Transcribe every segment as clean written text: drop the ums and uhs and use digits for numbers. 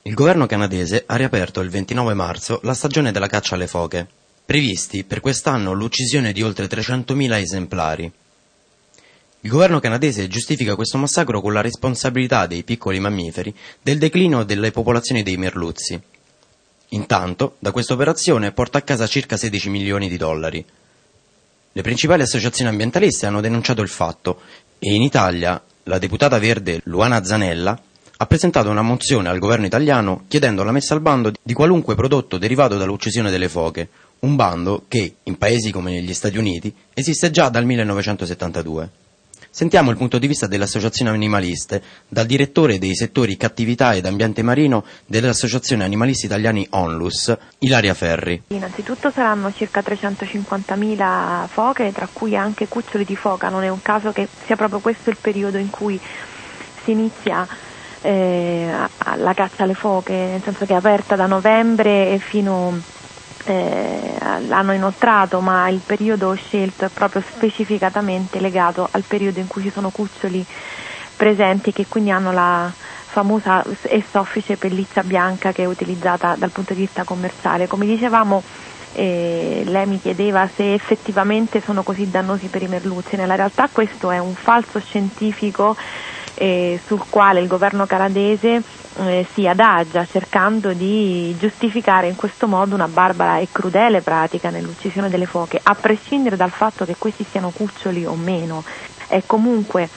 Il governo canadese ha riaperto il 29 marzo la stagione della caccia alle foche, previsti per quest'anno l'uccisione di oltre 300.000 esemplari. Il governo canadese giustifica questo massacro con la responsabilità dei piccoli mammiferi del declino delle popolazioni dei merluzzi. Intanto, da questa operazione porta a casa circa 16 milioni di dollari. Le principali associazioni ambientaliste hanno denunciato il fatto e in Italia la deputata verde Luana Zanella ha presentato una mozione al governo italiano chiedendo la messa al bando di qualunque prodotto derivato dall'uccisione delle foche, un bando che, in paesi come gli Stati Uniti, esiste già dal 1972. Sentiamo il punto di vista delle associazioni animaliste, dal direttore dei settori cattività ed ambiente marino delle associazioni animalisti italiani ONLUS, Ilaria Ferri. Innanzitutto saranno circa 350.000 foche, tra cui anche cuccioli di foca. Non è un caso che sia proprio questo il periodo in cui si inizia la caccia alle foche, nel senso che è aperta da novembre e fino l'hanno inoltrato, ma il periodo scelto è proprio specificatamente legato al periodo in cui ci sono cuccioli presenti, che quindi hanno la famosa e soffice pelliccia bianca che è utilizzata dal punto di vista commerciale. Come dicevamo, lei mi chiedeva se effettivamente sono così dannosi per i merluzzi. Nella realtà questo è un falso scientifico sul quale il governo canadese si adagia, cercando di giustificare in questo modo una barbara e crudele pratica nell'uccisione delle foche, a prescindere dal fatto che questi siano cuccioli o meno. È comunque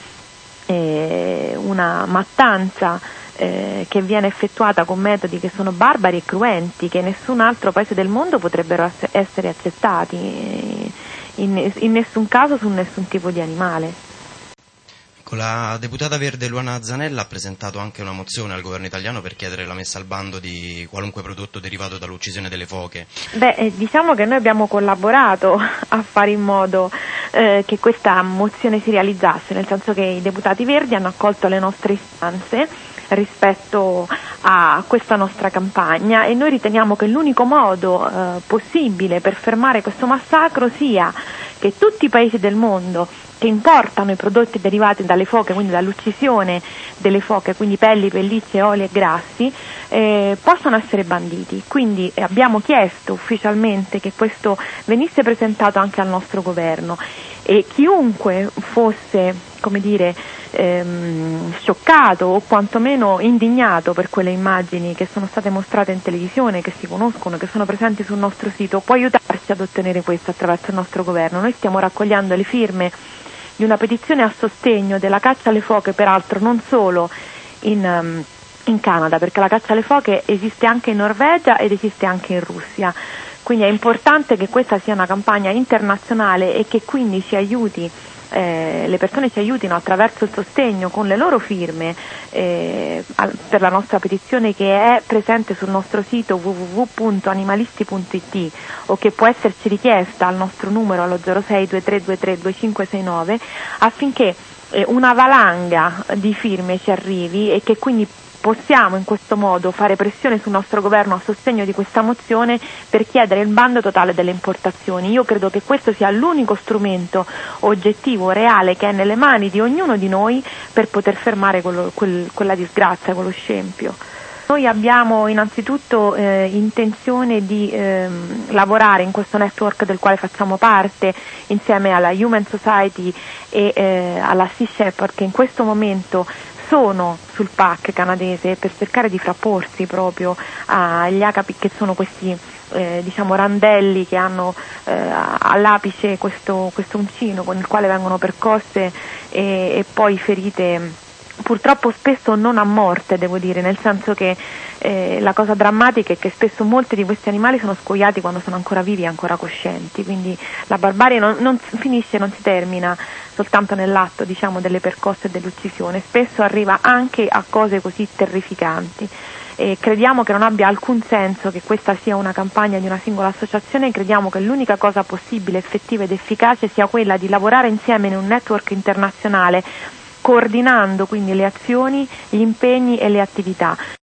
una mattanza che viene effettuata con metodi che sono barbari e cruenti, che in nessun altro paese del mondo potrebbero essere accettati, in nessun caso su nessun tipo di animale. La deputata verde Luana Zanella ha presentato anche una mozione al governo italiano per chiedere la messa al bando di qualunque prodotto derivato dall'uccisione delle foche. Diciamo che noi abbiamo collaborato a fare in modo che questa mozione si realizzasse, nel senso che i deputati verdi hanno accolto le nostre istanze rispetto a questa nostra campagna, e noi riteniamo che l'unico modo possibile per fermare questo massacro sia che tutti i paesi del mondo che importano i prodotti derivati dalle foche, quindi dall'uccisione delle foche, quindi pelli, pellicce, oli e grassi, possano essere banditi. Quindi abbiamo chiesto ufficialmente che questo venisse presentato anche al nostro governo, e chiunque fosse, scioccato o quantomeno indignato per quelle immagini che sono state mostrate in televisione, che si conoscono, che sono presenti sul nostro sito, può aiutarci ad ottenere questo attraverso il nostro governo. Noi stiamo raccogliendo le firme di una petizione a sostegno della caccia alle foche, peraltro non solo in Canada, perché la caccia alle foche esiste anche in Norvegia ed esiste anche in Russia. Quindi è importante che questa sia una campagna internazionale e che quindi ci aiuti, le persone ci aiutino attraverso il sostegno con le loro firme per la nostra petizione, che è presente sul nostro sito www.animalisti.it, o che può esserci richiesta al nostro numero allo 06 2323 2569, affinché una valanga di firme ci arrivi e che quindi possiamo in questo modo fare pressione sul nostro governo a sostegno di questa mozione per chiedere il bando totale delle importazioni. Io credo che questo sia l'unico strumento oggettivo, reale, che è nelle mani di ognuno di noi per poter fermare quella disgrazia, quello scempio. Noi abbiamo innanzitutto intenzione di lavorare in questo network del quale facciamo parte insieme alla Human Society e alla Sea Shepherd, che in questo momento sono sul PAC canadese per cercare di frapporsi proprio agli ACAPI, che sono questi randelli che hanno all'apice questo uncino con il quale vengono percosse e poi ferite, purtroppo spesso non a morte, devo dire, nel senso che la cosa drammatica è che spesso molti di questi animali sono scoiati quando sono ancora vivi e ancora coscienti, quindi la barbarie non finisce, non si termina soltanto nell'atto delle percosse e dell'uccisione, spesso arriva anche a cose così terrificanti. E crediamo che non abbia alcun senso che questa sia una campagna di una singola associazione. Crediamo che l'unica cosa possibile, effettiva ed efficace sia quella di lavorare insieme in un network internazionale, coordinando quindi le azioni, gli impegni e le attività.